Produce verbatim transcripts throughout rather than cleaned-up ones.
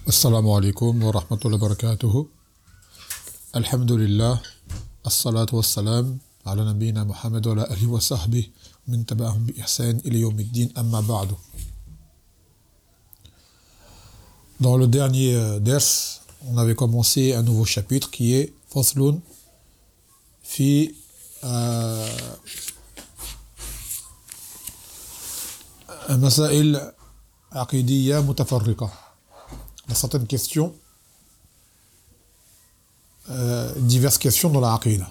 Assalamu alaikum wa rahmatullahi wa barakatuhu. Alhamdulillah. As-salatu was-salam ala nabina Muhammad wa ala alihi wa sahbihi min taba'ahum bi ihsan ila yawmiddin amma ba'du. Dans le dernier euh, ders, on avait commencé un nouveau chapitre qui est Faslun fi euh, Masail aqidiyya mutafarriqa. Il y a certaines questions, euh, diverses questions dans la aqidah.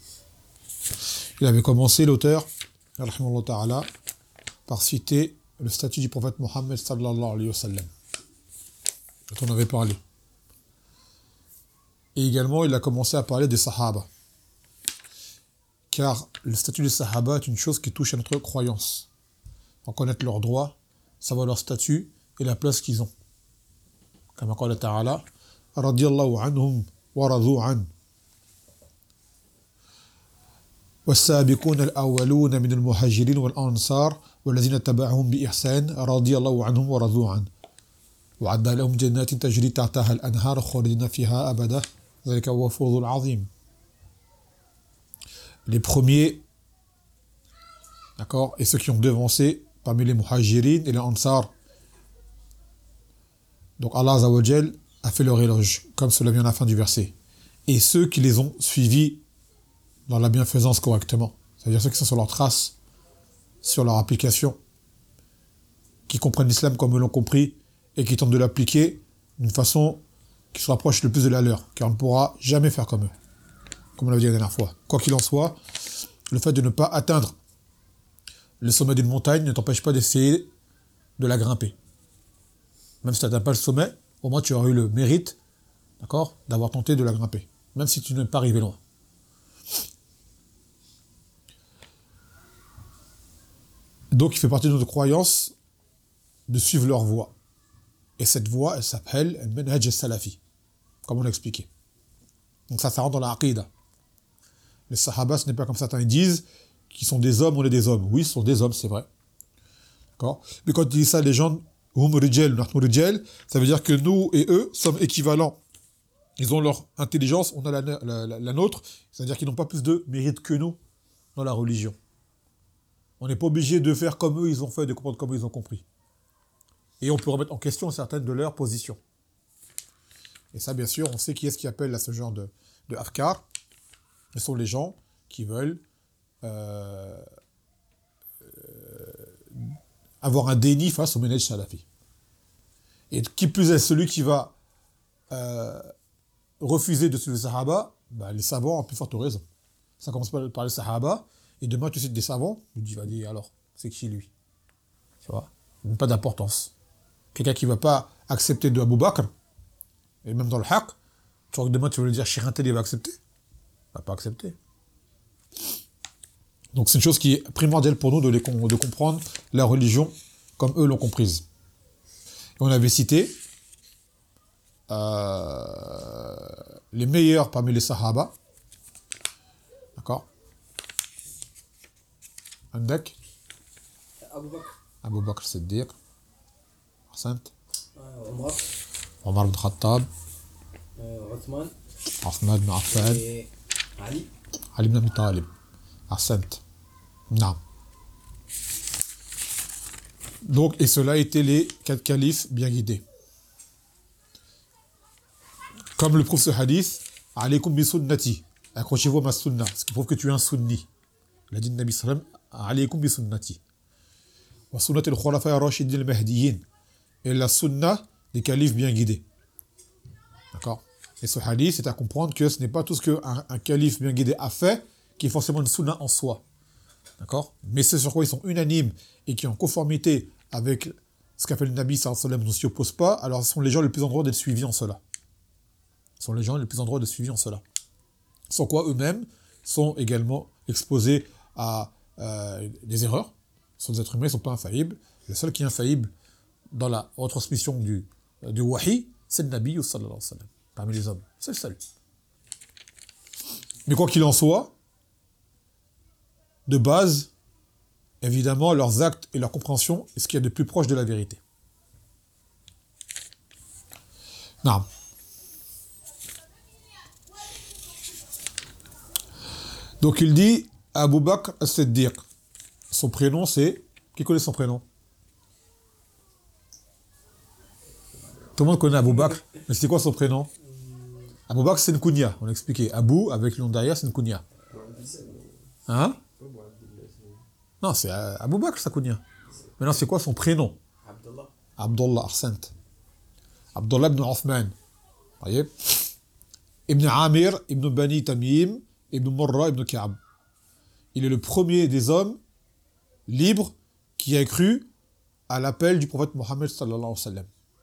Il avait commencé, l'auteur, rahimahullah ta'ala, par citer le statut du prophète Mohammed sallallahu alayhi wa sallam, dont on avait parlé. Et également, il a commencé à parler des sahaba. Car le statut des sahaba est une chose qui touche à notre croyance. En connaître leurs droits, savoir leur statut et la place qu'ils ont. كما قال تعالى رضي الله عنهم ورضوا عنه والسابقون الأولون من المهاجرين والأنصار والذين اتبعهم بإحسان رضي الله عنهم ورضوا عنه وعد لهم جنات تجري تحتها الأنهار خالدين فيها أبدا ذلك هو الفوز العظيم. Les premiers, d'accord, et ceux qui ont devancé parmi les muhajirin et les ansar. Donc Allah Azza wa Jal a fait leur éloge, comme cela vient à la fin du verset. Et ceux qui les ont suivis dans la bienfaisance correctement, c'est-à-dire ceux qui sont sur leur trace, sur leur application, qui comprennent l'islam comme eux l'ont compris, et qui tentent de l'appliquer d'une façon qui se rapproche le plus de la leur, car on ne pourra jamais faire comme eux, comme on l'a dit la dernière fois. Quoi qu'il en soit, le fait de ne pas atteindre le sommet d'une montagne ne t'empêche pas d'essayer de la grimper. Même si tu n'atteins pas le sommet, au moins tu auras eu le mérite, d'accord, d'avoir tenté de la grimper, même si tu n'es pas arrivé loin. Donc il fait partie de notre croyance de suivre leur voie. Et cette voie, elle s'appelle le manhaj al-salafi, comme on l'a expliqué. Donc ça, ça rentre dans la aqidah. Les sahaba, ce n'est pas comme certains disent, qu'ils sont des hommes, on est des hommes. Oui, ce sont des hommes, c'est vrai. D'accord. Mais quand ils disent ça, les gens... ça veut dire que nous et eux sommes équivalents. Ils ont leur intelligence, on a la, la, la, la nôtre, c'est-à-dire qu'ils n'ont pas plus de mérite que nous dans la religion. On n'est pas obligé de faire comme eux ils ont fait, de comprendre comme eux ils ont compris. Et on peut remettre en question certaines de leurs positions. Et ça, bien sûr, on sait qui est-ce qui appelle à ce genre de, de afkar. Ce sont les gens qui veulent euh, euh, avoir un déni face au manhaj salafi. Et qui plus est celui qui va euh, refuser de suivre les sahaba, bah, les savants ont plus forte raison. Ça commence par, par les sahaba, et demain tu cites des savants, tu vas dire alors, c'est qui lui? Tu vois? Il n'a pas d'importance. Quelqu'un qui ne va pas accepter de Abu Bakr, et même dans le haqq, tu vois que demain tu vas lui dire Cheikh Intel, il va accepter? Il ne va pas accepter. Donc c'est une chose qui est primordiale pour nous de, les, de comprendre la religion comme eux l'ont comprise. Et on avait cité euh, les meilleurs parmi les sahaba. D'accord. Andek Abu Bakr. Abu Bakr Siddiq. Ahsant. Euh, Omar. Omar ibn Khattab. Euh, Othman. Othman ibn Affan. Et Ali. Ali ibn Abi Talib. Ahsant. Non. Donc, et cela étaient les quatre califes bien guidés. Comme le prouve ce hadith, alaykum bi sunnati, accrochez-vous à ma sunna, ce qui prouve que tu es un sunni. Il a dit le Nabi sallam, alaykum bi sunnati. Wa sunnati al-khulafa ar-rashidin al-mahdiyyin. Et la sunna des califes bien guidés. D'accord? Et ce hadith, c'est à comprendre que ce n'est pas tout ce qu'un un calife bien guidé a fait qui est forcément une sunna en soi. D'accord? Mais c'est sur quoi ils sont unanimes et qui est en conformité avec ce qu'a fait le Nabi sallallahu alayhi wa sallam, ne s'y oppose pas, alors ce sont les gens les plus en droit d'être suivis en cela. Ce sont les gens les plus en droit d'être suivis en cela. Sans quoi eux-mêmes sont également exposés à euh, des erreurs. Ce sont des êtres humains, ils ne sont pas infaillibles. Le seul qui est infaillible dans la retransmission du, du wahi, c'est le Nabi sallallahu alayhi wa sallam, parmi les hommes. C'est le seul. Mais quoi qu'il en soit, de base, évidemment, leurs actes et leur compréhension est ce qu'il y a de plus proche de la vérité. Non. Donc il dit Abu Bakr as-Siddiq. Son prénom c'est... Qui connaît son prénom? Tout le monde connaît Abu Bakr, mais c'est quoi son prénom? Abu Bakr c'est une kunya, on a expliqué. Abu avec le nom derrière c'est une kunya. Hein? Non, c'est euh, Abu Bakr sa kunya. Maintenant c'est quoi son prénom? Abdullah. Abdullah Ahsant. Abdullah ibn Uthman. Voyez? Ibn Amir, Ibn Bani Tamim, Ibn Murra, Ibn Ka'b. Il est le premier des hommes libres qui a cru à l'appel du prophète Mohammed sallallahu alayhi wa sallam.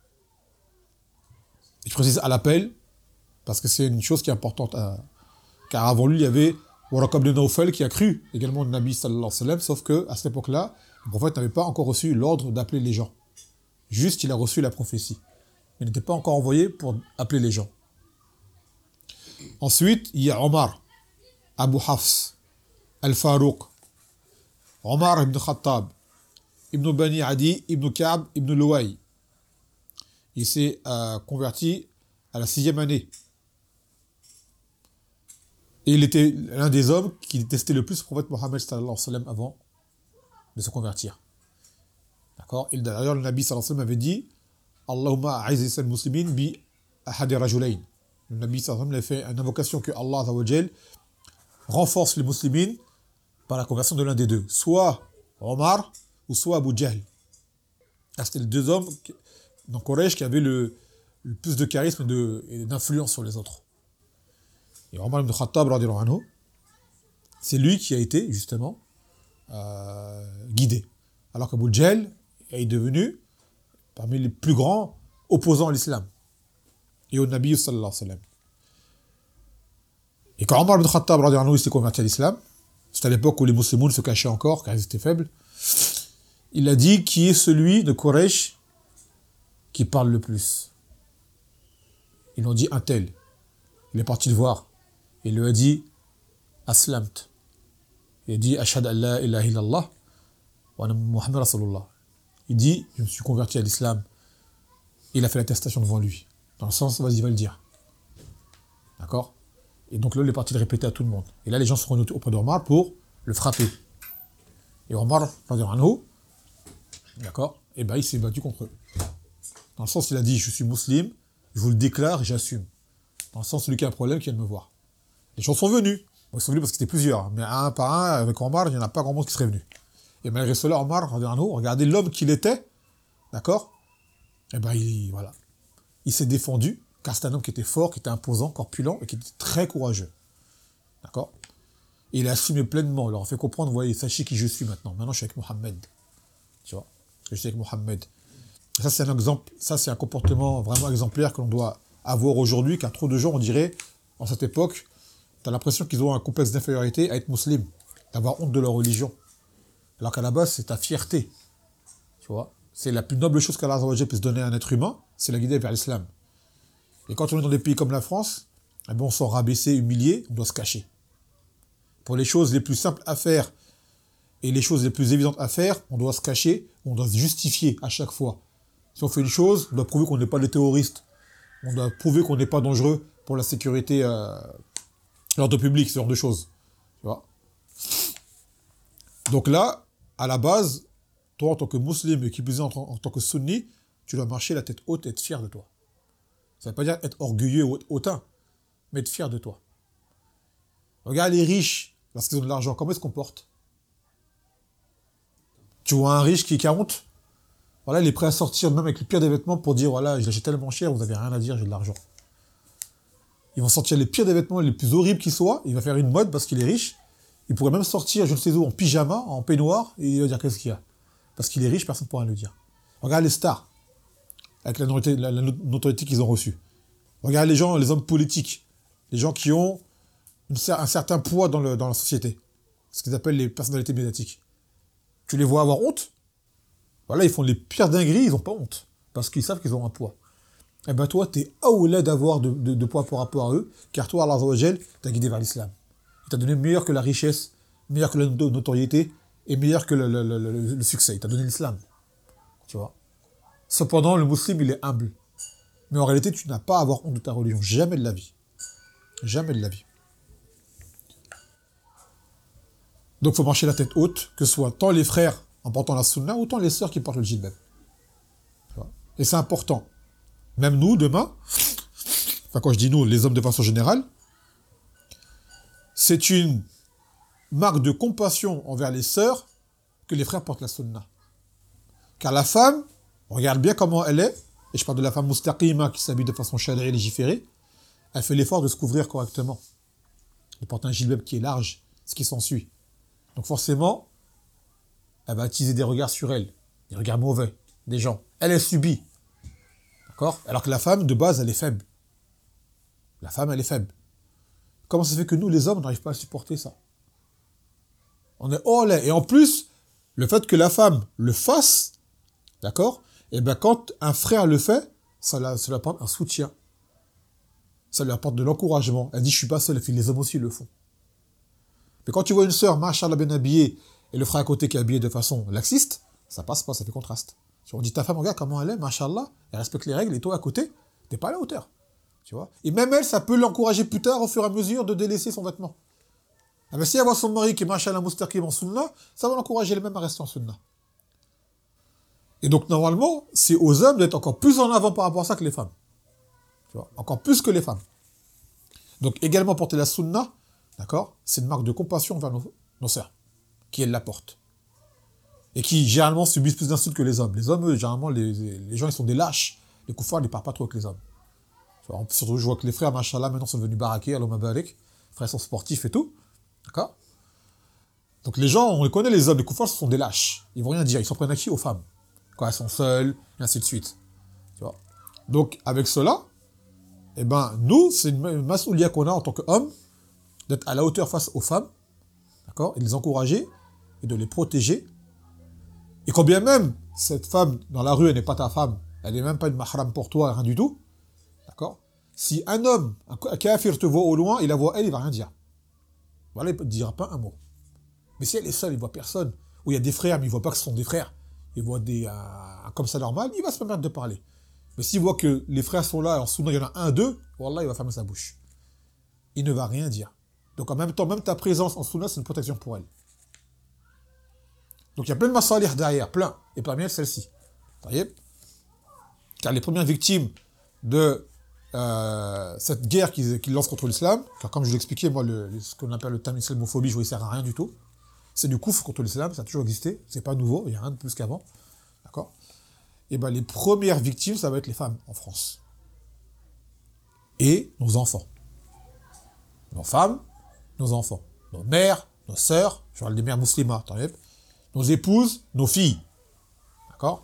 Et je précise à l'appel parce que c'est une chose qui est importante. À... Car avant lui, il y avait Waraq ibn Nawfal qui a cru également au Nabi sallallahu alayhi wa sallam, sauf qu'à cette époque-là, le prophète n'avait pas encore reçu l'ordre d'appeler les gens. Juste, il a reçu la prophétie. Il n'était pas encore envoyé pour appeler les gens. Ensuite, il y a Omar, Abu Hafs, Al-Farouq, Omar ibn Khattab, Ibn Bani Adi, Ibn Ka'b, Ibn Luway. Il s'est euh, converti à la sixième année. Et il était l'un des hommes qui détestait le plus le prophète Mohammed sallallahu alayhi wa sallam avant de se convertir. D'accord? Et d'ailleurs, le Nabi sallallahu alayhi wa sallam avait dit Allahumma a'izz al-muslimin bi ahadi rajulayn. Le Nabi sallallahu alayhi wa sallam a fait une invocation que Allah azza wa jal renforce les musulmans par la conversion de l'un des deux, soit Omar ou soit Abu Jahl. C'était les deux hommes dans Quraysh qui avaient le, le plus de charisme et, de, et d'influence sur les autres. Et Omar ibn Khattab, radiyallahu anhu, c'est lui qui a été justement euh, guidé. Alors qu'Abu Jahl est devenu parmi les plus grands opposants à l'islam et au Nabi sallallahu alayhi wa sallam. Et quand Omar ibn Khattab, radiyallahu anhu, s'est converti à l'islam, c'était à l'époque où les musulmans se cachaient encore, car ils étaient faibles, il a dit qui est celui de Quraysh qui parle le plus. Ils ont dit un tel. Il est parti le voir. Il lui a dit Aslamt. Il a dit Ashhadu an la ilaha illallah wa anna Muhammad rasulullah. Il dit je me suis converti à l'islam. Il a fait l'attestation devant lui. Dans le sens, vas-y, va le dire. D'accord? Et donc là, il est parti le répéter à tout le monde. Et là, les gens sont venus auprès d'Omar pour le frapper. Et Omar, d'accord, et ben il s'est battu contre eux. Dans le sens, il a dit, je suis musulman, je vous le déclare et j'assume. Dans le sens, celui qui a un problème, qui vient de me voir. Les gens sont venus. Bon, ils sont venus parce que c'était plusieurs. Mais un par un, avec Omar, il n'y en a pas grand monde qui serait venu. Et malgré cela, Omar, regardez l'homme qu'il était, d'accord, et ben il, voilà. Il s'est défendu, car c'est un homme qui était fort, qui était imposant, corpulent, et qui était très courageux. D'accord? Et il a assumé pleinement, il leur a fait comprendre, vous voyez, sachez qui je suis maintenant. Maintenant, je suis avec Mohammed. Tu vois? Je suis avec Mohammed. Et ça, c'est un exemple, ça, c'est un comportement vraiment exemplaire que l'on doit avoir aujourd'hui, car trop de gens, on dirait, en cette époque, tu as l'impression qu'ils ont un complexe d'infériorité à être musulmans, d'avoir honte de leur religion. Alors qu'à la base, c'est ta fierté. Tu vois? C'est la plus noble chose qu'Allah puisse donner à un être humain, c'est la guider vers l'islam. Et quand on est dans des pays comme la France, eh ben on s'en rabaisser, humilié, on doit se cacher. Pour les choses les plus simples à faire et les choses les plus évidentes à faire, on doit se cacher, on doit se justifier à chaque fois. Si on fait une chose, on doit prouver qu'on n'est pas des terroristes. On doit prouver qu'on n'est pas dangereux pour la sécurité, euh, l'ordre public, ce genre de choses. Tu vois? Donc là, à la base, toi en tant que musulman et qui plus est en, en tant que sunni, tu dois marcher la tête haute et être fier de toi. Ça ne veut pas dire être orgueilleux ou hautain, mais être fier de toi. Regarde les riches, lorsqu'ils ont de l'argent, comment ils se comportent? Tu vois un riche qui, qui a honte, voilà, il est prêt à sortir même avec le pire des vêtements pour dire, voilà, je l'achète tellement cher, vous n'avez rien à dire, j'ai de l'argent. Ils vont sortir les pires des vêtements, les plus horribles qu'ils soient, il va faire une mode parce qu'il est riche, il pourrait même sortir, je ne sais où, en pyjama, en peignoir, et il va dire qu'est-ce qu'il y a. Parce qu'il est riche, personne ne pourra le dire. Regarde les stars, avec la notoriété, la, la notoriété qu'ils ont reçue. Regarde les gens, les hommes politiques, les gens qui ont une, un certain poids dans, le, dans la société, ce qu'ils appellent les personnalités médiatiques. Tu les vois avoir honte? Voilà, ils font les pires dingueries, ils n'ont pas honte, parce qu'ils savent qu'ils ont un poids. Eh ben toi, tu es aoulé d'avoir de, de, de poids par rapport à eux, car toi, Allah Azza wa Jal t'a guidé vers l'islam. Il t'a donné meilleur que la richesse, meilleur que la notoriété, et meilleur que le, le, le, le, le succès. Il t'a donné l'islam. Tu vois. Cependant, le musulman, il est humble. Mais en réalité, tu n'as pas à avoir honte de ta religion. Jamais de la vie. Jamais de la vie. Donc, il faut marcher la tête haute, que ce soit tant les frères en portant la sunna, ou tant les sœurs qui portent le djilbab. Et c'est important. Même nous, demain, enfin quand je dis nous, les hommes de façon générale, c'est une marque de compassion envers les sœurs que les frères portent la sunna. Car la femme, on regarde bien comment elle est, et je parle de la femme mustaqima qui s'habille de façon shari'a et légiférée, elle fait l'effort de se couvrir correctement. Elle porte un djilbab qui est large, ce qui s'ensuit. Donc forcément, elle va attiser des regards sur elle, des regards mauvais, des gens. Elle est subie. D'accord ? Alors que la femme, de base, elle est faible. La femme, elle est faible. Comment ça fait que nous, les hommes, on n'arrive pas à supporter ça ? On est hors là. Et en plus, le fait que la femme le fasse, d'accord ? Et bien quand un frère le fait, ça, la, ça lui apporte un soutien. Ça lui apporte de l'encouragement. Elle dit, je suis pas seule, les hommes aussi le font. Mais quand tu vois une sœur, machallah, bien habillée, et le frère à côté qui est habillé de façon laxiste, ça passe pas, ça fait contraste. Si on dit ta femme, regarde comment elle est, machallah, elle respecte les règles, et toi à côté, t'es pas à la hauteur. Tu vois ? Et même elle, ça peut l'encourager plus tard, au fur et à mesure, de délaisser son vêtement. Ah ben, si elle voit son mari qui est machallah mustaqim en sunna, ça va l'encourager elle-même à rester en sunna. Et donc, normalement, c'est aux hommes d'être encore plus en avant par rapport à ça que les femmes. Tu vois ? Encore plus que les femmes. Donc, également porter la sunna, d'accord ? C'est une marque de compassion envers nos, nos sœurs, qui elles la portent. Et qui, généralement, subissent plus d'insultes que les hommes. Les hommes, eux, généralement, les, les gens, ils sont des lâches. Les koufars, ils ne parlent pas trop avec les hommes. Tu vois, surtout, je vois que les frères, machallah, maintenant, sont devenus baraqués, Allah mabarak. Les frères sont sportifs et tout. D'accord ? Donc, les gens, on les connaît, les hommes. Les koufars, ce sont des lâches. Ils ne vont rien dire. Ils s'en prennent à qui ? Aux femmes. Quand elles sont seules, et ainsi de suite. Tu vois ? Donc, avec cela, eh ben, nous, c'est une masoulia qu'on a en tant qu'hommes, d'être à la hauteur face aux femmes, d'accord ? Et de les encourager, et de les protéger. Et quand bien même, cette femme, dans la rue, elle n'est pas ta femme, elle n'est même pas une mahram pour toi, rien du tout, d'accord ? Si un homme, un kafir te voit au loin, il la voit elle, il va rien dire. Voilà, il ne dira pas un mot. Mais si elle est seule, il ne voit personne, ou il y a des frères, mais il ne voit pas que ce sont des frères, il voit des, euh, comme ça normal, il va se permettre de parler. Mais s'il voit que les frères sont là, alors souvent il y en a un, deux, wallah, il va fermer sa bouche. Il ne va rien dire. Donc en même temps, même ta présence en sunna, c'est une protection pour elle. Donc il y a plein de masalih derrière, plein. Et parmi elles, celle-ci. Vous voyez ? Car les premières victimes de euh, cette guerre qu'ils qu'ils lancent contre l'islam, car comme je l'ai expliqué, moi, le, ce qu'on appelle le terme islamophobie, je vois, il ne sert à rien du tout. C'est du koufr contre l'islam, ça a toujours existé, c'est pas nouveau, il n'y a rien de plus qu'avant. D'accord ? Et bien les premières victimes, ça va être les femmes en France. Et nos enfants. Nos femmes, nos enfants. Nos mères, nos sœurs, je parle des mères musulmanes, nos épouses, nos filles. D'accord ?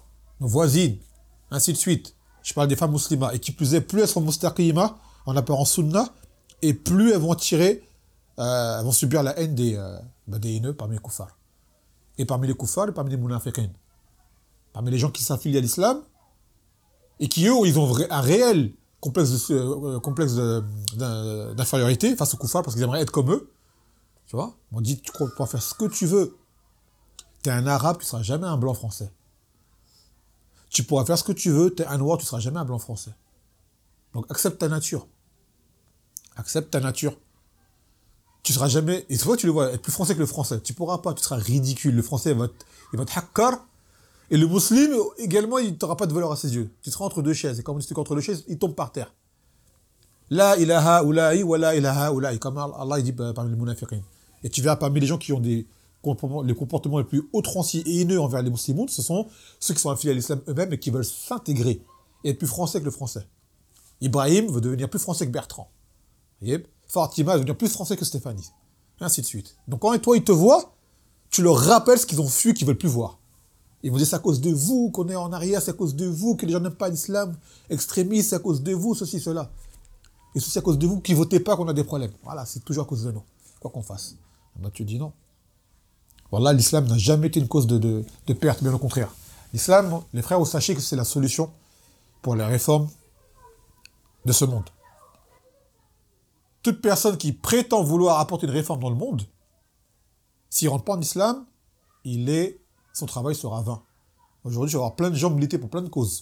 Nos voisines, ainsi de suite. Je parle des femmes musulmanes. Et qui plus est, plus elles sont mustaqima, en apparence sunna, et plus elles vont tirer, euh, elles vont subir la haine des, euh, bah, des haineux parmi les koufars. Et parmi les koufars, et parmi les munafiqin. Parmi les gens qui s'affilient à l'islam, et qui, eux, ils ont un réel complexe, de, euh, complexe de, de, d'infériorité face aux koufars, parce qu'ils aimeraient être comme eux. Tu vois ? On dit, tu pourras faire ce que tu veux. T'es un arabe, tu ne seras jamais un blanc français. Tu pourras faire ce que tu veux, t'es un noir, tu ne seras jamais un blanc français. Donc accepte ta nature. Accepte ta nature. Tu ne seras jamais... Et toi, tu le vois, être plus français que le français. Tu ne pourras pas, tu seras ridicule. Le français, il va te, il va te hakkar. Et le musulman, également, il n'aura pas de valeur à ses yeux. Tu seras entre deux chaises. Et comme tu es entre deux chaises, il tombe par terre. La ilaha oulaï, wa la ilaha oulaï. Comme Allah il dit parmi les munafiqin. Et tu verras parmi les gens qui ont des... les comportements les plus outranciers et haineux envers les musulmans, ce sont ceux qui sont affiliés à l'islam eux-mêmes et qui veulent s'intégrer et être plus français que le français. Ibrahim veut devenir plus français que Bertrand. Vous voyez ? Fatima veut devenir plus français que Stéphanie. Et ainsi de suite. Donc quand toi, ils te voient, tu leur rappelles ce qu'ils ont fui, qu'ils ne veulent plus voir. Ils vont dire c'est à cause de vous qu'on est en arrière, c'est à cause de vous que les gens n'aiment pas l'islam extrémiste, c'est à cause de vous, ceci, cela. Et c'est à cause de vous qui ne votez pas qu'on a des problèmes. Voilà, c'est toujours à cause de nous. Quoi qu'on fasse. Ben, tu dis non. Voilà, l'islam n'a jamais été une cause de, de, de perte, bien au contraire. L'islam, les frères, vous sachez que c'est la solution pour les réformes de ce monde. Toute personne qui prétend vouloir apporter une réforme dans le monde, s'il ne rentre pas en islam, il est, son travail sera vain. Aujourd'hui, je vais avoir plein de gens militer pour plein de causes.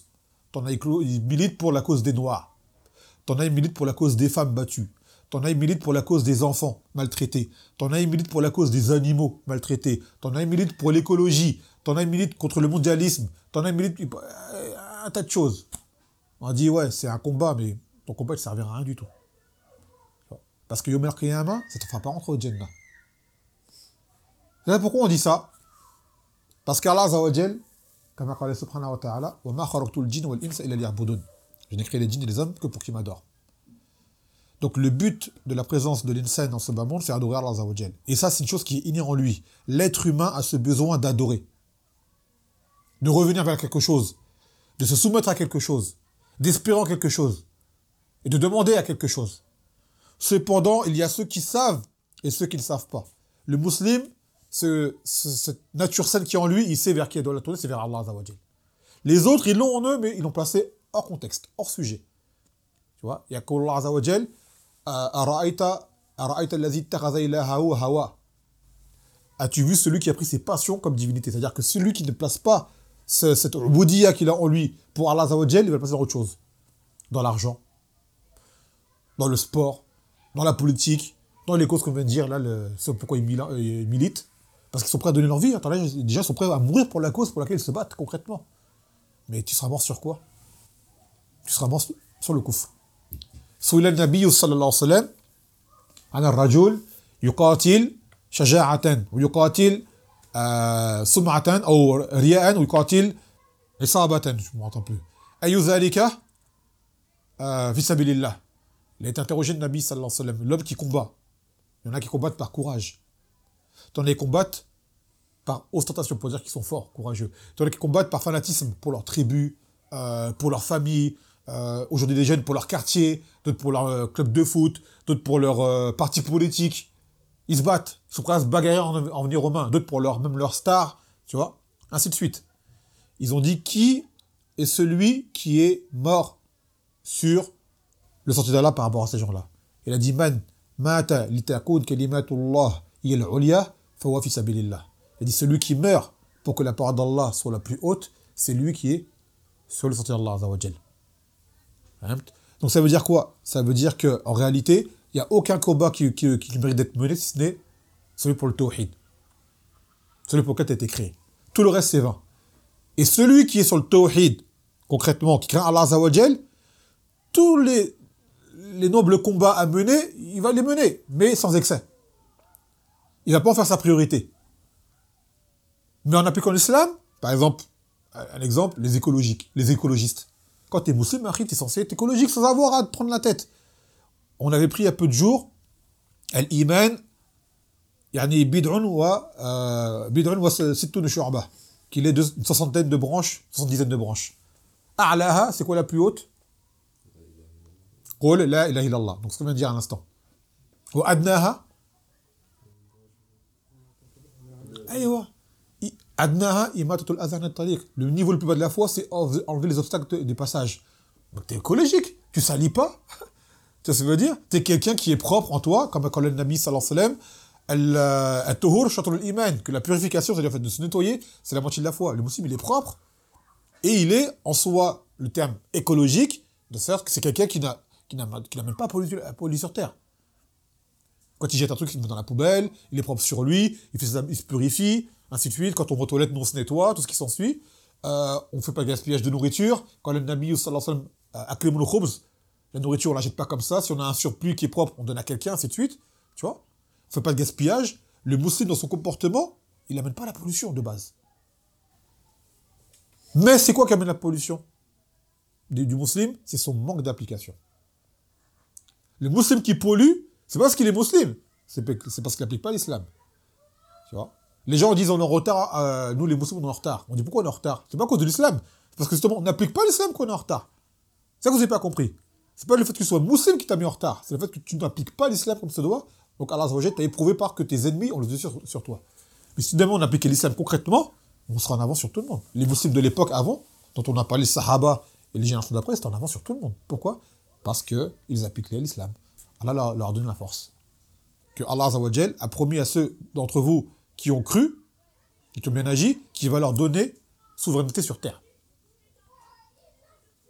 T'en as, ils militent pour la cause des Noirs. T'en as, ils militent pour la cause des femmes battues. T'en as, ils militent pour la cause des enfants maltraités. T'en as, ils militent pour la cause des animaux maltraités. T'en as, ils militent pour l'écologie. T'en as, ils militent contre le mondialisme. T'en as, ils militent un tas de choses. On dit, ouais, c'est un combat, mais ton combat ne servira à rien du tout. Parce que Yom al-Qiyamah, ça ne te fera pas rentrer au Jannah. Et là, pourquoi on dit ça? Parce qu'Allah Azza wa Jal, comme a dit subhanahu wa ta'ala, wa ma khalaqtul jinna wal insa illa liya'budun. Je n'ai créé les djinns et les hommes que pour qu'ils m'adorent. Donc le but de la présence de l'insan dans ce bas monde, c'est adorer Allah Azza wa Jal. Et ça, c'est une chose qui est innée en lui. L'être humain a ce besoin d'adorer. De revenir vers quelque chose. De se soumettre à quelque chose. D'espérer en quelque chose. Et de demander à quelque chose. Cependant, il y a ceux qui savent et ceux qui ne savent pas. Le musulman, ce, ce, cette nature saine qui est en lui, il sait vers qui il doit la tourner, c'est vers Allah Azza wa Jal. Les autres, ils l'ont en eux, mais ils l'ont placé hors contexte, hors sujet. Tu vois, il y a qu'Allah Azza wa Jal, Ara'aita allazi ittakhadha ilahahu hawa. As-tu vu celui qui a pris ses passions comme divinité? C'est-à-dire que celui qui ne place pas ce, cette ubudiyya qu'il a en lui pour Allah Azza wa Jal, il va le placer dans autre chose. Dans l'argent, dans le sport, dans la politique, dans les causes qu'on vient de dire, là, le, c'est pourquoi ils militent. Parce qu'ils sont prêts à donner leur vie. Attends, là, déjà, ils sont prêts à mourir pour la cause pour laquelle ils se battent, concrètement. Mais tu seras mort sur quoi? Tu seras mort sur le koufr. سئل النبي صلى الله عليه وسلم عن الرجل يقاتل شجاعة ويقاتل سمعة أو رياء ويقاتل عصابة. Je ne m'entends plus. أي ذلك في سبيل الله. Il a été interrogé le Nabi sallallahu alayhi wa sallam, l'homme qui combat. Il y en a qui combattent par courage. T'en as qui combattent par ostentation, pour dire qu'ils sont forts, courageux. T'en as qui combattent par fanatisme, pour leur tribu, euh, pour leur famille, euh, aujourd'hui des jeunes pour leur quartier, d'autres pour leur euh, club de foot, d'autres pour leur euh, parti politique. Ils se battent, ils sont prêts à se bagarrer en, en venir aux mains, d'autres pour leur, même leur star, tu vois, ainsi de suite. Ils ont dit qui est celui qui est mort sur le sentier d'Allah par rapport à ces gens-là. Il a dit man mata litakun kalimatullah hiya al-ulya fa huwa fi sabilillah. Il a dit celui qui meurt pour que la parole d'Allah soit la plus haute, c'est lui qui est sur le sentier d'Allah Azza wa Jal. Donc ça veut dire quoi? Ça veut dire que en réalité, il n'y a aucun combat qui, qui, qui mérite d'être mené si ce n'est celui pour le tawhid. Celui pour lequel tu as été créé. Tout le reste c'est vain. Et celui qui est sur le tawhid, concrètement, qui craint Allah Azza wa Jal, tous les les nobles combats à mener, il va les mener, mais sans excès. Il va pas en faire sa priorité. Mais en appliquant l'islam, par exemple, un exemple, les écologiques, les écologistes. Quand tu es musulman, tu es censé être écologique sans avoir à te prendre la tête. On avait pris il y a peu de jours, al-iman, yani bid'un wa bid'un wa sittun shu'ba, qu'il est une soixantaine de branches, soixante-dizaine de branches. A'laha, c'est quoi la plus haute? قول لا إله إلا الله. Donc ce qu'on vient de dire à l'instant. وأدناها أيوة أدناها إماتة الأذى عن الطريق. Le niveau le plus bas de la foi, c'est enlever les obstacles du passage. Donc t'es écologique, tu salis pas. Tu sais ce que ça veut dire? T'es quelqu'un qui est propre en toi, comme quand le Nabi sallallahu alayhi wa sallam, al-tuhur shatr al-iman, que la purification, c'est-à-dire le fait de se nettoyer, c'est la moitié de la foi. Le musulman, il est propre et il est en soi le terme écologique, de sorte que c'est quelqu'un qui n'a qui n'amène pas à polluer, à polluer sur Terre. Quand il jette un truc, il le met dans la poubelle, il est propre sur lui, il, fait ça, il se purifie, ainsi de suite. Quand on va aux toilettes, nous on se nettoie, tout ce qui s'ensuit. Euh, on ne fait pas de gaspillage de nourriture. Quand le Nabi sallallahu alayhi wa sallam aklimul khubz, la nourriture on ne la jette pas comme ça. Si on a un surplus qui est propre, on donne à quelqu'un, ainsi de suite. Tu vois? On ne fait pas de gaspillage. Le musulman, dans son comportement, il n'amène pas la pollution de base. Mais c'est quoi qui amène la pollution du, du musulman? C'est son manque d'application. Le musulman qui pollue, c'est pas parce qu'il est musulman, c'est parce qu'il n'applique pas l'islam. Tu vois? Les gens disent on est en retard, euh, nous les musulmans on est en retard. On dit pourquoi on est en retard? C'est pas à cause de l'islam, c'est parce que justement on n'applique pas l'islam qu'on est en retard. C'est ça que vous n'avez pas compris. C'est pas le fait que tu sois musulman qui t'a mis en retard, c'est le fait que tu n'appliques pas l'islam comme ça doit. Donc Allah t'a éprouvé par que tes ennemis ont le dessus sur, sur toi. Mais si demain on appliquait l'islam concrètement, on sera en avance sur tout le monde. Les musulmans de l'époque avant, dont on a parlé les sahaba et les générations d'après, c'était en avance sur tout le monde. Pourquoi? Parce qu'ils appliquaient l'islam. Allah leur, leur donne la force. Que Allah Azza wa Jal a promis à ceux d'entre vous qui ont cru, qui ont bien agi, qu'il va leur donner souveraineté sur terre.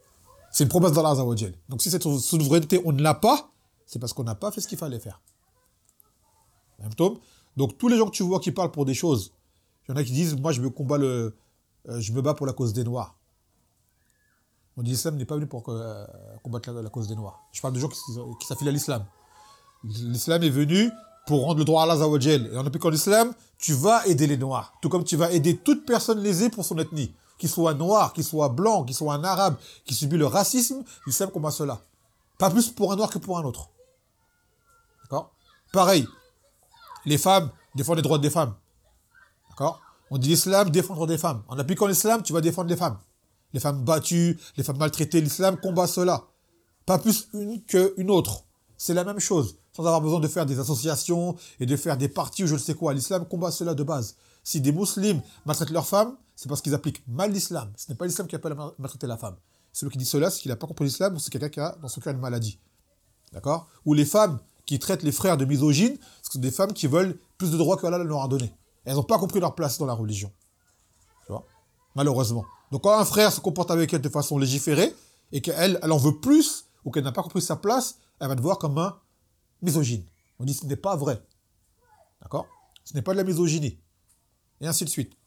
C'est une promesse d'Allah Azza wa Jal. Donc si cette souveraineté, on ne l'a pas, c'est parce qu'on n'a pas fait ce qu'il fallait faire. Donc tous les gens que tu vois qui parlent pour des choses, il y en a qui disent, moi je me combats le, euh, je me bats pour la cause des Noirs. On dit l'islam n'est pas venu pour euh, combattre la, la cause des Noirs. Je parle de gens qui, qui s'affilient à l'islam. L'islam est venu pour rendre le droit à Allah Azza wa Jal. Et en appliquant l'islam, tu vas aider les Noirs. Tout comme tu vas aider toute personne lésée pour son ethnie. Qu'il soit noir, qu'il soit blanc, qu'il soit un arabe, qui subit le racisme, l'islam combat cela. Pas plus pour un noir que pour un autre. D'accord ? Pareil, les femmes défendent les droits des femmes. D'accord ? On dit l'islam, défendre des femmes. En appliquant l'islam, tu vas défendre les femmes. Les femmes battues, les femmes maltraitées, l'islam combat cela. Pas plus une qu'une autre. C'est la même chose. Sans avoir besoin de faire des associations et de faire des partis ou je ne sais quoi. L'islam combat cela de base. Si des musulmans maltraitent leurs femmes, c'est parce qu'ils appliquent mal l'islam. Ce n'est pas l'islam qui appelle à maltraiter la femme. Celui qui dit cela, c'est qu'il n'a pas compris l'islam ou c'est quelqu'un qui a dans son cœur une maladie. D'accord ? Ou les femmes qui traitent les frères de misogynes, ce sont des femmes qui veulent plus de droits qu'Allah leur a donné. Elles n'ont pas compris leur place dans la religion. Tu vois ? Malheureusement. Donc quand un frère se comporte avec elle de façon légiférée, et qu'elle elle en veut plus, ou qu'elle n'a pas compris sa place, elle va te voir comme un misogyne. On dit ce n'est pas vrai. D'accord ? Ce n'est pas de la misogynie. Et ainsi de suite.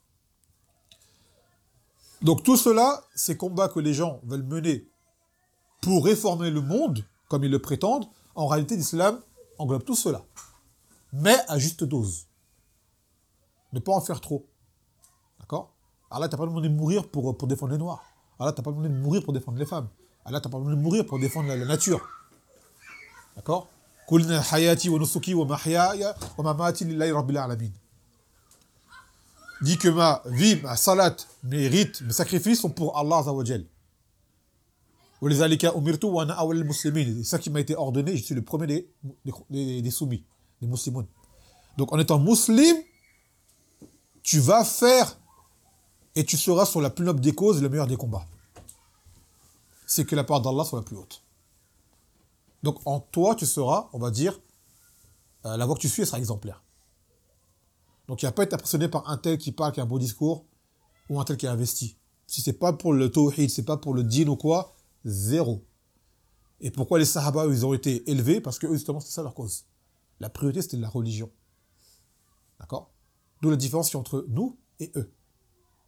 Donc tout cela, ces combats que les gens veulent mener pour réformer le monde, comme ils le prétendent, en réalité l'islam englobe tout cela. Mais à juste dose. Ne pas en faire trop. D'accord ? Allah t'a pas demandé de mourir pour, pour défendre les Noirs. Allah t'a pas demandé de mourir pour défendre les femmes. Allah t'a pas demandé de mourir pour défendre la, la nature. D'accord ? Kulna hayati wa nusuki wa mahyaya wa mamati lillahi rabbil alamin. Dit que ma vie, ma salat, mes rites, mes sacrifices sont pour Allah Azza wa Jal. C'est ça qui m'a été ordonné, je suis le premier des, des, des soumis, des musulmans. Donc en étant musulman, tu vas faire et tu seras sur la plus noble des causes et le meilleur des combats. C'est que la part d'Allah soit la plus haute. Donc en toi, tu seras, on va dire, euh, la voie que tu suis, elle sera exemplaire. Donc il n'y a pas à être impressionné par un tel qui parle, qui a un beau discours, ou un tel qui a investi. Si c'est pas pour le tawhid, c'est pas pour le din ou quoi, zéro. Et pourquoi les sahaba, ils ont été élevés ? Parce que eux, justement, c'est ça leur cause. La priorité, c'était la religion. D'accord ? D'où la différence entre nous et eux. D'accord ?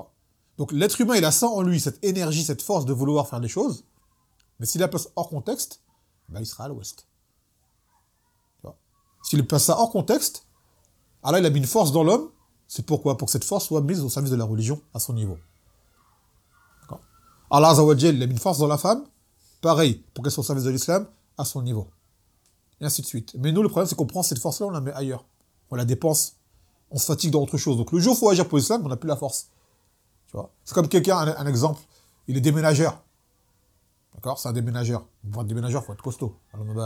Donc l'être humain, il a ça en lui, cette énergie, cette force de vouloir faire des choses, mais s'il la place hors contexte, ben, il sera à l'ouest. S'il place ça hors contexte, Allah, il a mis une force dans l'homme, c'est pourquoi ? Pour que cette force soit mise au service de la religion à son niveau. D'accord ? Allah Azza wa Jal, il a mis une force dans la femme, pareil, pour qu'elle soit au service de l'islam à son niveau. Et ainsi de suite. Mais nous, le problème, c'est qu'on prend cette force-là, on la met ailleurs. On la dépense, on se fatigue dans autre chose. Donc le jour où il faut agir pour l'islam, on n'a plus la force. Tu vois ? C'est comme quelqu'un, un, un exemple, il est déménageur. D'accord ? C'est un déménageur. Pour être déménageur, il faut être costaud.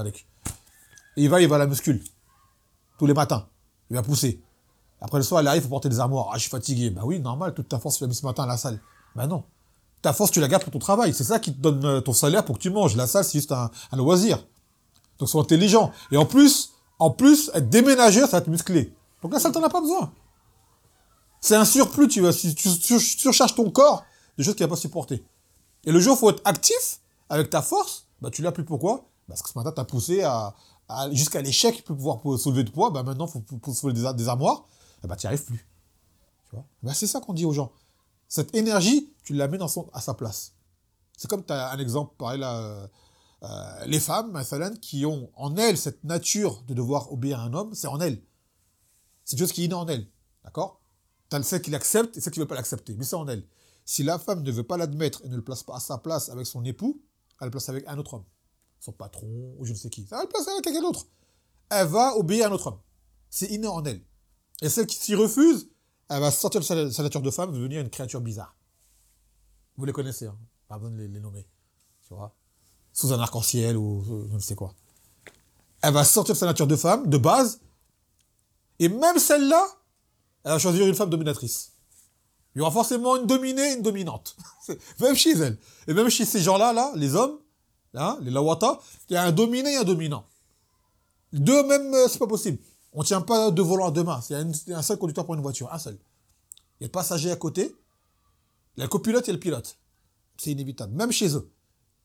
Et il va, il va à la muscule. Tous les matins. Il va pousser. Après le soir, il arrive, il faut porter des armoires. Ah, je suis fatigué. Ben oui, normal, toute ta force, tu l'as mis ce matin à la salle. Ben non. Ta force, tu la gardes pour ton travail. C'est ça qui te donne ton salaire pour que tu manges. La salle, c'est juste un, un loisir. Donc, sois intelligent. Et en plus, en plus, être déménageur, ça va te muscler. Donc la salle, t'en as pas besoin. C'est un surplus, tu vas, tu, tu, tu surcharges ton corps de choses qu'il va pas supporter. Et le jour où il faut être actif, avec ta force, ben tu l'as plus. Pourquoi ? Parce que ce matin, tu as poussé à, à, jusqu'à l'échec pour pouvoir pour soulever de poids. Ben maintenant, il faut pour soulever des, des armoires. Ben tu n'y arrives plus. Tu vois ? Ben c'est ça qu'on dit aux gens. Cette énergie, tu la mets dans son, à sa place. C'est comme tu as un exemple, pareil là, euh, euh, les femmes, mathalan, qui ont en elles cette nature de devoir obéir à un homme, c'est en elles. C'est quelque chose qui est inné en elles. D'accord ? Tu as celle qui l'accepte et celle qui ne veut pas l'accepter. Mais c'est en elle. Si la femme ne veut pas l'admettre et ne le place pas à sa place avec son époux, elle le place avec un autre homme. Son patron ou je ne sais qui. Elle le place avec quelqu'un d'autre. Elle va obéir à un autre homme. C'est inné en elle. Et celle qui s'y refuse, elle va sortir de sa, sa nature de femme et devenir une créature bizarre. Vous les connaissez, hein ? Pas besoin de les, les nommer. Tu vois ? Sous un arc-en-ciel ou je ne sais quoi. Elle va sortir de sa nature de femme, de base, et même celle-là, elle va choisir une femme dominatrice. Il y aura forcément une dominée et une dominante. Même chez elle. Et même chez ces gens-là, là, les hommes, hein, les lawata, il y a un dominé et un dominant. Deux même, euh, c'est pas possible. On ne tient pas deux volants à deux mains. Il y a un seul conducteur pour une voiture, un seul. Il y a le passager à côté, il y a le copilote et le pilote. C'est inévitable. Même chez eux.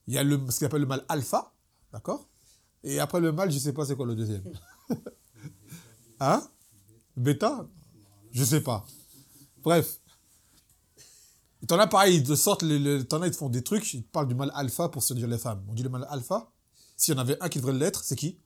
Il y a le, ce qu'on appelle le mal alpha, d'accord? Et après le mal, je ne sais pas c'est quoi le deuxième. Hein? Bêta? Je ne sais pas. Bref. T'en as pareil, de sorte, les, les, t'en as, ils te font des trucs, ils te parlent du mal alpha pour se dire les femmes. On dit le mal alpha. S'il y en avait un qui devrait l'être, c'est qui?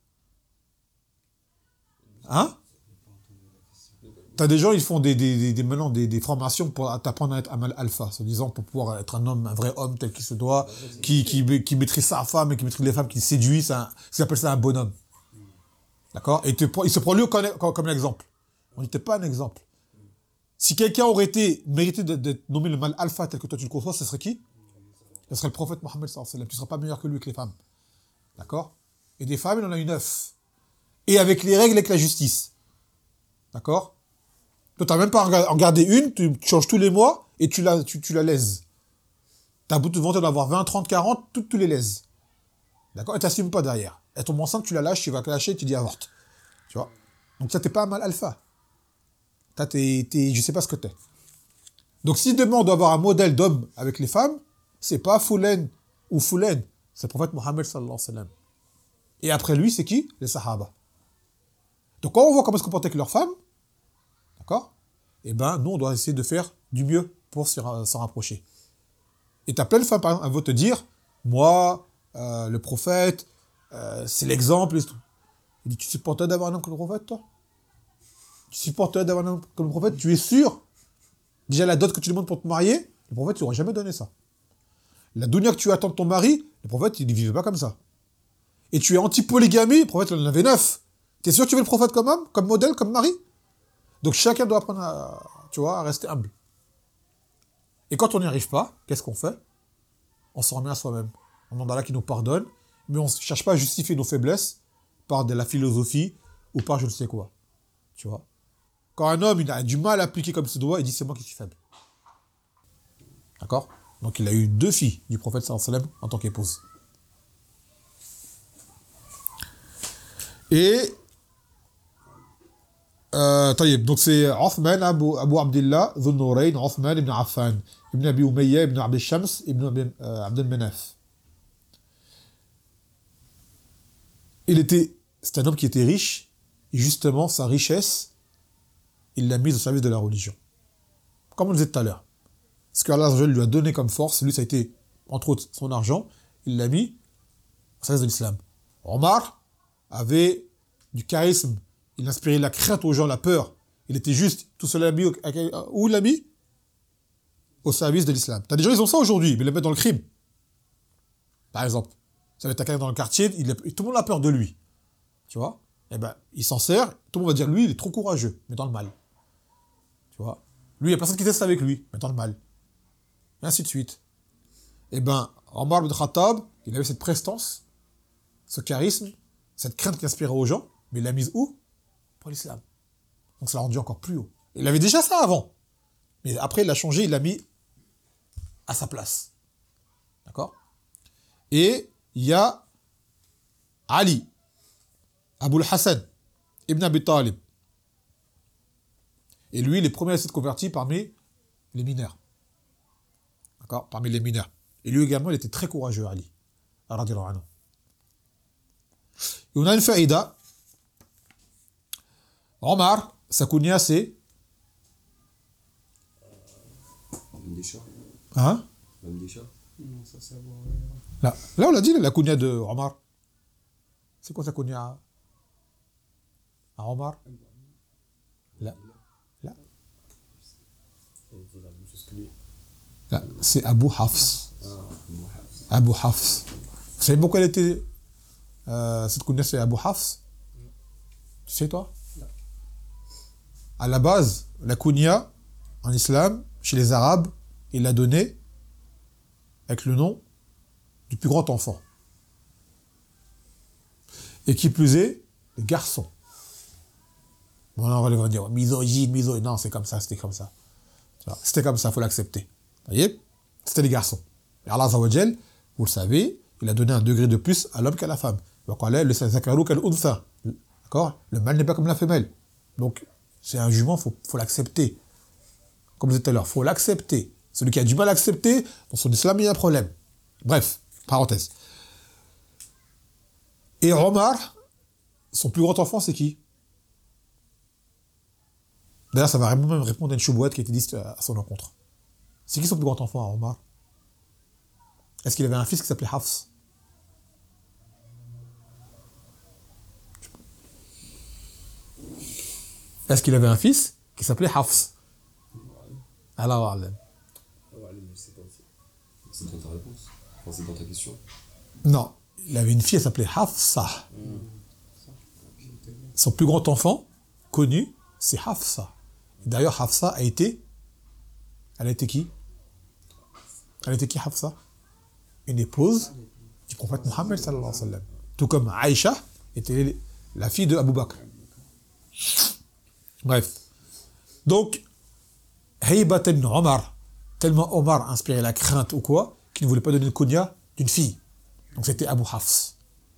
Hein? T'as des gens, ils font des, des, des, des, maintenant, des, des formations pour t'apprendre à être un mal alpha, se disant pour pouvoir être un homme, un vrai homme tel qu'il se doit, qui, qui, qui maîtrise sa femme et qui maîtrise les femmes, qui séduit, un, ils appellent ça un bonhomme. D'accord? Et te, il se prend lui comme, comme, comme exemple. On n'était pas un exemple. Si quelqu'un aurait été mérité d'être nommé le mal alpha tel que toi tu le conçois, ce serait qui? Ce serait le prophète Mohammed sallallahu alayhi wa sallam. Tu ne seras pas meilleur que lui avec les femmes. D'accord? Et des femmes, il en a eu neuf. Et avec les règles, avec la justice. D'accord? Toi, tu n'as même pas en gardé une, tu changes tous les mois et tu la, tu, tu la lèses. Tu as beau te vanter d'avoir vingt, trente, quarante, toutes tu les lèses. D'accord? Et tu n'assumes pas derrière. Elle tombe enceinte, tu la lâches, tu vas te lâcher, tu dis avorte. Tu vois? Donc ça, tu n'es pas un mal alpha. T'as, t'es, t'es, je sais pas ce que t'es. Donc si demain on doit avoir un modèle d'homme avec les femmes, c'est pas Foulen ou Foulen, c'est le prophète Mohammed sallallahu alayhi wa sallam. Et après lui, c'est qui? Les Sahaba. Donc quand on voit comment se comporter avec leurs femmes, d'accord? Eh ben, nous on doit essayer de faire du mieux pour s'en, s'en rapprocher. Et t'as plein de femmes, par exemple, elles vont te dire, moi, euh, le prophète, euh, c'est l'exemple. Et tout. Il dit, tu supportes d'avoir un homme comme le prophète, toi? Tu supportes d'avoir un homme comme le prophète, tu es sûr? Déjà, la dot que tu demandes pour te marier, le prophète, il n'aurait jamais donné ça. La dunya que tu attends de ton mari, le prophète, il ne vivait pas comme ça. Et tu es anti-polygamie, le prophète, il en avait neuf. Tu es sûr que tu veux le prophète comme homme, comme modèle, comme mari? Donc chacun doit apprendre à, tu vois, à rester humble. Et quand on n'y arrive pas, qu'est-ce qu'on fait? On s'en remet à soi-même. On demande à Allah qui nous pardonne, mais on ne cherche pas à justifier nos faiblesses par de la philosophie ou par je ne sais quoi. Tu vois? Quand un homme il a du mal à appliquer comme il se doit, il dit c'est moi qui suis faible. D'accord? Donc il a eu deux filles du prophète sallallahu alayhi wa sallam en tant qu'épouse. Et euh, taïeb, donc c'est Othman Abu, Abu Abdillah Dhul Nourayn, Othman ibn Affan, ibn Abi Umayya, ibn Abd al-Shams, ibn euh, Abd al-Manaf. Il était, c'est un homme qui était riche, et justement sa richesse, il l'a mise au service de la religion. Comme on le disait tout à l'heure. Ce qu'Allah lui a donné comme force, lui ça a été, entre autres, son argent, il l'a mis au service de l'islam. Omar avait du charisme, il inspirait la crainte aux gens, la peur. Il était juste, tout cela mis, où il l'a mis? Au service de l'islam. T'as des gens, ils ont ça aujourd'hui, mais ils le mettent dans le crime. Par exemple, ça va être quelqu'un dans le quartier, il est, tout le monde a peur de lui. Tu vois? Eh ben, il s'en sert, tout le monde va dire, lui, il est trop courageux, mais dans le mal. Tu vois? Lui, il n'y a personne qui teste avec lui, mais dans le mal. Et ainsi de suite. Eh ben, Omar ibn Khattab, il avait cette prestance, ce charisme, cette crainte qui inspirait aux gens, mais il l'a mise où? Pour l'islam. Donc ça l'a rendu encore plus haut. Il avait déjà ça avant. Mais après, il l'a changé, il l'a mis à sa place. D'accord? Et il y a Ali, Abul Hassan, Ibn Abi Talib. Et lui, il est premier à s'être converti parmi les mineurs. D'accord? Parmi les mineurs. Et lui également, il était très courageux, Ali. Radiyallahu anhu. Et on a une faïda. Omar, sa kunya, c'est... Mdisha. Hein? Mdisha. Non, ça c'est bon. Là, là, on l'a dit, la kunya de Omar. C'est quoi sa kunya à Omar? Là. Là. Là, c'est Abu Hafs. Abu Hafs. Vous savez pourquoi elle était... Euh, cette kunya, c'est Abu Hafs? Tu sais, toi? À la base, la kunya, en islam, chez les Arabes, il l'a donnée avec le nom du plus grand enfant. Et qui plus est, les garçons. Bon, là, on va les dire, misogyne, misogyne. Non, c'est comme ça, c'était comme ça. C'était comme ça, il faut l'accepter. Vous voyez? C'était les garçons. Et Allah Azza wa Jal, vous le savez, il a donné un degré de plus à l'homme qu'à la femme. Donc, le zakaru kal untha. D'accord? Le mâle n'est pas comme la femelle. Donc, c'est un jugement, il faut, faut l'accepter. Comme je disais tout à l'heure, il faut l'accepter. Celui qui a du mal à accepter, dans son islam, il y a un problème. Bref. Parenthèse. Et Omar, son plus grand enfant, c'est qui? D'ailleurs, ça va même répondre à une choubouette qui a été dite à son encontre. C'est qui son plus grand enfant, Omar? Est-ce qu'il avait un fils qui s'appelait Hafs? Est-ce qu'il avait un fils qui s'appelait Hafs? Allah wa'alam. C'est dans ta réponse. Enfin, c'est dans ta question. Non, il avait une fille, elle s'appelait Hafsa. Son plus grand enfant, connu, c'est Hafsa. D'ailleurs, Hafsa a été... Elle a été qui? Elle était qui, Hafsa? Une épouse du prophète Mohammed sallallahu alayhi wa sallam. Tout comme Aïcha était la fille de Abu Bakr. Bref. Donc, Haybat ibn Omar, tellement Omar inspirait la crainte ou quoi, qu'il ne voulait pas donner le kunya d'une fille. Donc c'était Abu Hafs.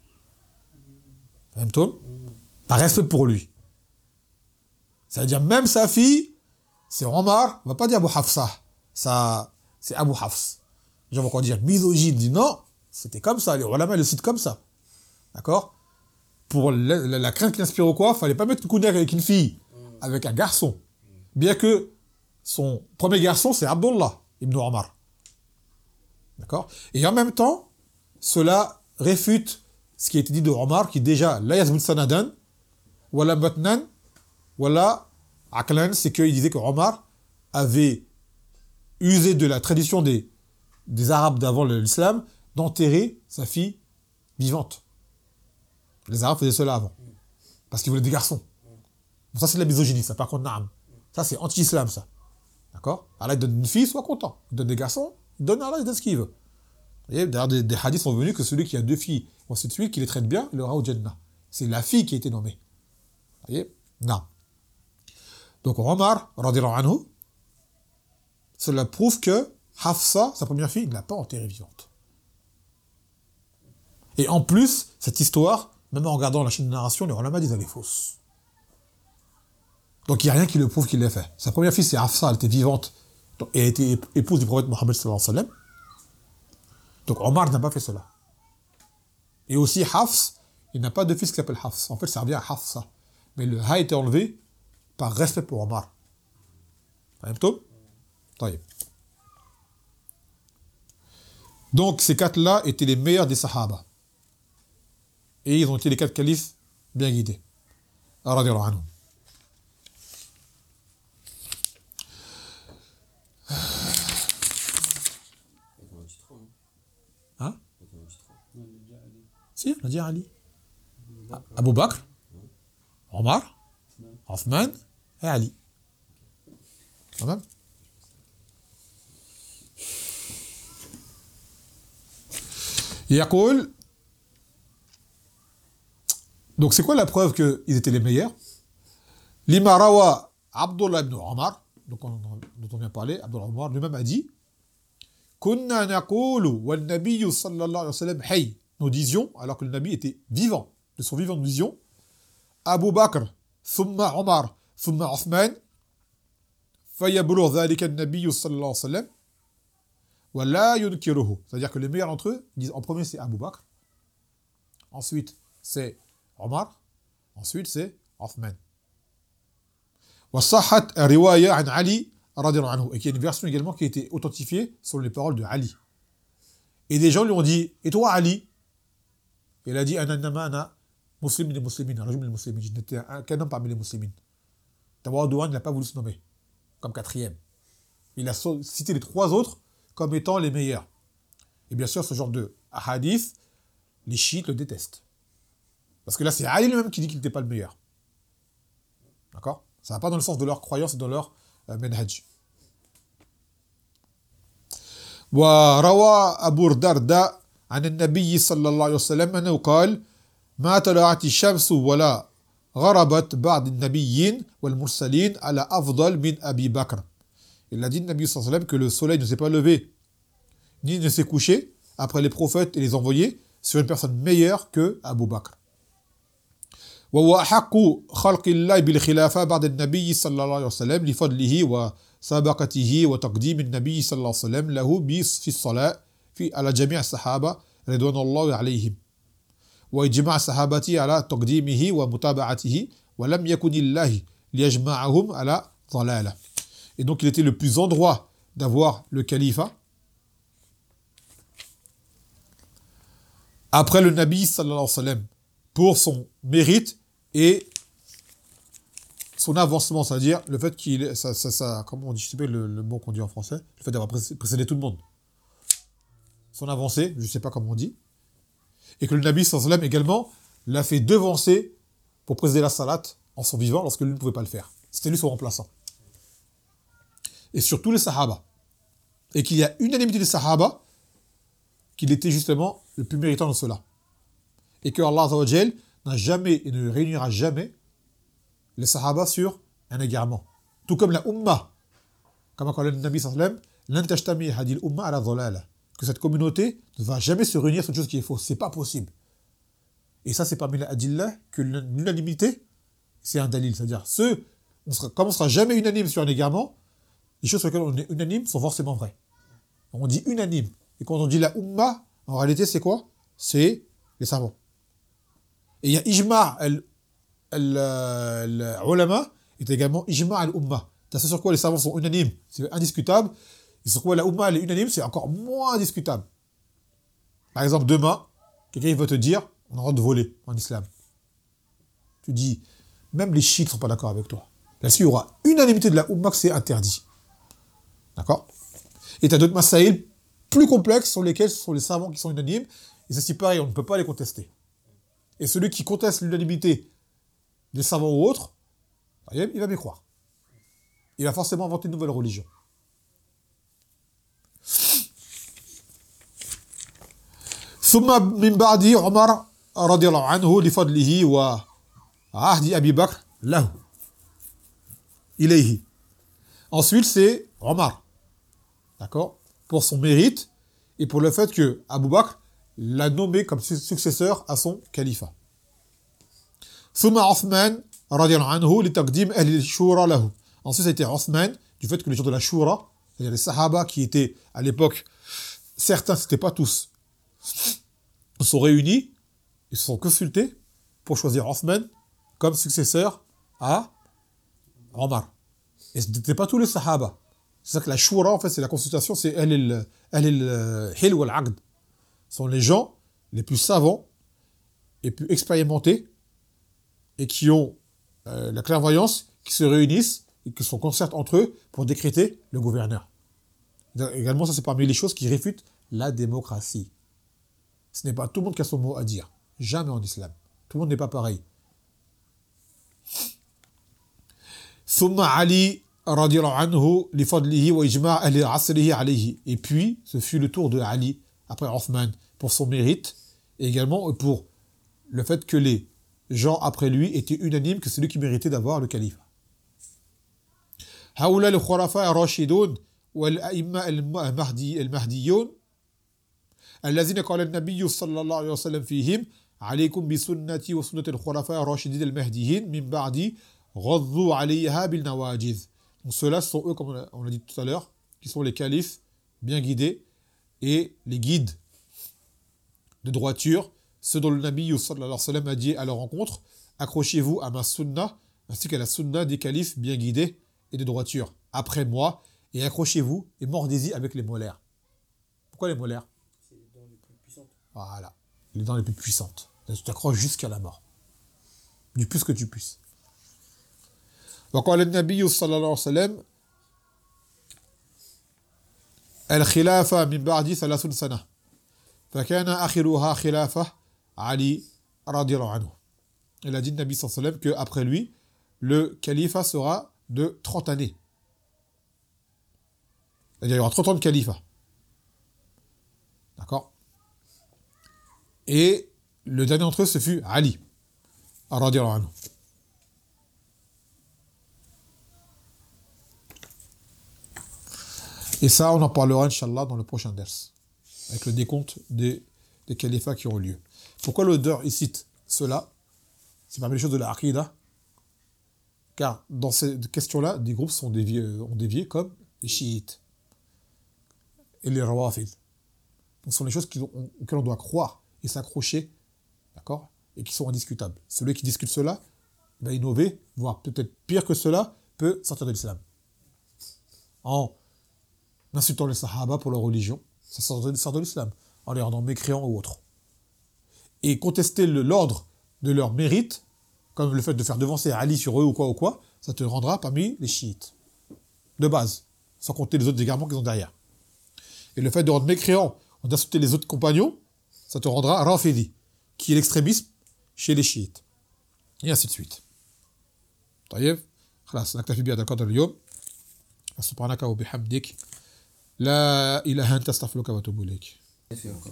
Même toi, par respect pour lui. Ça veut dire même sa fille, c'est Omar, on ne va pas dire Abu Hafsa. Ça, c'est Abu Hafs. Les gens vont encore dire misogyne. Dit non, c'était comme ça. Les ulama le citent comme ça. D'accord? Pour la, la, la crainte qui inspire ou quoi, il ne fallait pas mettre le kunya avec une fille, avec un garçon. Bien que son premier garçon, c'est Abdullah ibn Omar. D'accord? Et en même temps, cela réfute ce qui a été dit de Omar, qui déjà, la yazbut sanadan, wala matnan, wala aqlan, c'est qu'il disait que Omar avait usé de la tradition des, des Arabes d'avant l'islam d'enterrer sa fille vivante. Les Arabes faisaient cela avant. Parce qu'ils voulaient des garçons. Bon, ça, c'est de la misogynie, ça, par contre, naam. Ça, c'est anti-islam, ça. D'accord? Allah, il donne une fille, sois content. Il donne des garçons, il donne à Allah, il donne ce qu'il veut. Vous voyez, d'ailleurs, des, des hadiths sont venus que celui qui a deux filles, ainsi de suite, qui les traite bien, il aura au Jannah. C'est la fille qui a été nommée. Vous voyez? Non. Donc, Omar, radiyallahu anhu, cela prouve que Hafsa, sa première fille, il ne l'a pas enterrée vivante. Et en plus, cette histoire, même en regardant la chaîne de narration, les ulama disent qu'elle est fausse. Donc il n'y a rien qui le prouve qu'il l'ait fait. Sa première fille, c'est Hafsa, elle était vivante, et elle était épouse du prophète Mohammed sallallahu alayhi wa sallam. Donc Omar n'a pas fait cela. Et aussi Hafs, il n'a pas de fils qui s'appelle Hafs. En fait, ça revient à Hafsa. Mais le ha a été enlevé par respect pour Omar. Donc ces quatre-là étaient les meilleurs des Sahaba. Et ils ont été les quatre califes bien guidés. Radiyallahu anhum. Hein? Si, on a dit Ali. Abu Bakr, Omar, Othman et Ali. Quand même. يقول donc c'est quoi la preuve qu'ils étaient les meilleurs? Lima rawa Abdullah ibn Omar, donc on, dont on vient parler, Abdullah ibn Omar lui-même a dit Kunna naqulu wal nabiyyu sallallahu alayhi wa sallam hayy. Nous disions, alors que le Nabi était vivant, de son vivant nous disions Abu Bakr, thumma Omar, thumma Othman, fayablugh dhalika an-nabiyyu sallallahu alayhi wa sallam wa la yunkiruhu. C'est-à-dire que les meilleurs d'entre eux disent en premier c'est Abu Bakr, ensuite c'est Omar, ensuite c'est Othman. Wa sahhat riwaya an Ali radiyallahu anhu, et qu'il y a une version également qui a été authentifiée sur les paroles de Ali. Et des gens lui ont dit et toi Ali? Et il a dit ana nama ana muslimin muslimin, rajul muslimin, je n'étais qu'un homme parmi les musulmans. Tawadouan n'a pas voulu se nommer comme quatrième. Il a cité les trois autres comme étant les meilleurs. Et bien sûr, ce genre de hadith, les chiites le détestent. Parce que là, c'est Ali lui-même qui dit qu'il n'était pas le meilleur. D'accord? Ça va pas dans le sens de leur croyance et de leur euh, manhaj. وروى أبو الدرداء عن النبي صلى الله عليه وسلم أنه قال ما طلعت الشمس ولا غربت بعد النبيين والمرسلين على أفضل من أبي بكر. Il a dit, le Nabi sallallahu alayhi wa sallam, que le soleil ne s'est pas levé, ni ne s'est couché, après les prophètes et les envoyés, sur une personne meilleure que Abu Bakr. وهو أحق خلق الله بالخلافة بعد النبي صلى الله عليه وسلم لفضله وسابقته وتقديم النبي صلى الله عليه وسلم له في الصلاة في على جميع الصحابة رضوان الله عليهم وإجماع صحابته على تقديمه ومتابعته ولم يكن الله ليجمعهم على ضلالة. Et donc il était le plus en droit d'avoir le califat après le Nabi sallallahu alayhi wa sallam pour son mérite et son avancement, c'est-à-dire le fait qu'il ça, ça, ça comment on dit, je sais pas le, le mot qu'on dit en français, le fait d'avoir précédé tout le monde, son avancée, je sais pas comment on dit, et que le Nabi sallallahu alayhi wa sallam également l'a fait devancer pour présider la salat en son vivant lorsque lui ne pouvait pas le faire. C'était lui son remplaçant. Et sur tous les sahaba. Et qu'il y a unanimité des sahaba qu'il était justement le plus méritant de cela. Et que Allah Azza wa Jal n'a jamais et ne réunira jamais les sahaba sur un égarement. Tout comme la umma. Comme a dit le Nabi sallallahu alayhi wa sallam, lan tashtami hadil umma ala dhalala. Que cette communauté ne va jamais se réunir sur une chose qui est fausse. C'est pas possible. Et ça, c'est parmi les adillah que l'unanimité, c'est un dalil. C'est-à-dire, ceux, on sera, comme on ne sera jamais unanime sur un égarement, les choses sur lesquelles on est unanime sont forcément vraies. On dit unanime. Et quand on dit la umma, en réalité, c'est quoi? C'est les savants. Et il y a ijma' al-ulama, est également ijma' al-umma. C'est sur quoi les savants sont unanimes, c'est indiscutable. Et sur quoi la umma elle est unanime, c'est encore moins discutable. Par exemple, demain, quelqu'un veut te dire, on a le droit de voler en islam. Tu dis, même les chiites ne sont pas d'accord avec toi. Là-dessus, il y aura unanimité de la umma que c'est interdit. D'accord? Et tu as d'autres masaïl plus complexes sur lesquels ce sont les savants qui sont unanimes. Et c'est pareil, on ne peut pas les contester. Et celui qui conteste l'unanimité des savants ou autres, il va m'y croire. Il va forcément inventer une nouvelle religion. ثم من بعد عمر رضي الله عنه لفضله وعهد أبي بكر له إليه. Ensuite, c'est Omar. D'accord? Pour son mérite et pour le fait que Abu Bakr l'a nommé comme successeur à son califat. ثم عثمان رضي الله عنه لتقديم أهل الشورى له. Ensuite, c'était Othman, du fait que les gens de la Shura, c'est-à-dire les Sahaba qui étaient à l'époque, certains, c'était pas tous, se sont réunis, ils se sont consultés pour choisir Othman comme successeur à Omar. Et ce n'étaient pas tous les Sahaba. C'est ça que la Shura, en fait, c'est la consultation, c'est Ahl al-Hil wal Aqd. Ce sont les gens les plus savants et plus expérimentés et qui ont euh, la clairvoyance, qui se réunissent et qui se concertent entre eux pour décréter le gouverneur. Également, ça c'est parmi les choses qui réfutent la démocratie. Ce n'est pas tout le monde qui a son mot à dire. Jamais en islam. Tout le monde n'est pas pareil. ثم علي رضي الله عنه لفضله وإجماع أهل عصره عليه. Et puis, ce fut le tour de Ali, après Othman, pour son mérite, et également pour le fait que les gens après lui étaient unanimes que c'est lui qui méritait d'avoir le califat. هؤلاء الخلفاء الراشدون والأئمة المهدي المهديون الذين قال النبي صلى الله عليه وسلم فيهم عليكم بسنتي وسنة الخلفاء الراشدين المهديين من بعدي غضوا عليها بالنواجذ. Donc ceux-là sont eux, comme on l'a dit tout à l'heure, qui sont les califes bien guidés et les guides de droiture, ceux dont le Nabi sallallahu alayhi wa sallam a dit à leur rencontre, accrochez-vous à ma sunna ainsi qu'à la sunna des califes bien guidés et de droiture après moi, et accrochez-vous et mordez-y avec les molaires. Pourquoi les molaires? C'est les dents les plus puissantes. Voilà, les dents les plus puissantes. Tu t'accroches jusqu'à la mort. Du plus que tu puisses. وقال النبي صلى الله عليه وسلم الخلافة من بعد ثلاث سنة فكان آخرها خلافة علي رضي الله عنه. Il a dit Nabi sallallahu alayhi wa sallam qu'après lui, le califat sera de trente années. C'est-à-dire, il y aura trente ans de califat. D'accord? Et le dernier d'entre eux, ce fut Ali, radiyallahu anhu. Et ça, on en parlera, Inch'Allah, dans le prochain ders, avec le décompte des, des califats qui ont lieu. Pourquoi l'auteur, il cite cela? C'est parmi les choses de la Aqidah. Car dans ces questions-là, des groupes sont déviés, ont dévié comme les chiites et les rawafid. Donc ce sont les choses qui, on, auxquelles on doit croire et s'accrocher, d'accord, et qui sont indiscutables. Celui qui discute cela, va innover, voire peut-être pire que cela, peut sortir de l'islam. En insultant les sahaba pour leur religion, ça sort de, sort de l'islam, en les rendant mécréants ou autres. Et contester le, l'ordre de leur mérite, comme le fait de faire devancer Ali sur eux ou quoi ou quoi, ça te rendra parmi les chiites. De base, sans compter les autres égarements qu'ils ont derrière. Et le fait de rendre mécréant, d'insulter les autres compagnons, ça te rendra rafidi, qui est l'extrémisme chez les chiites. Et ainsi de suite. طيب خلاص نكتفي بهذا القدر اليوم سبحانك وبحمدك لا إله إلا أنت أستغفرك وأتوب إليك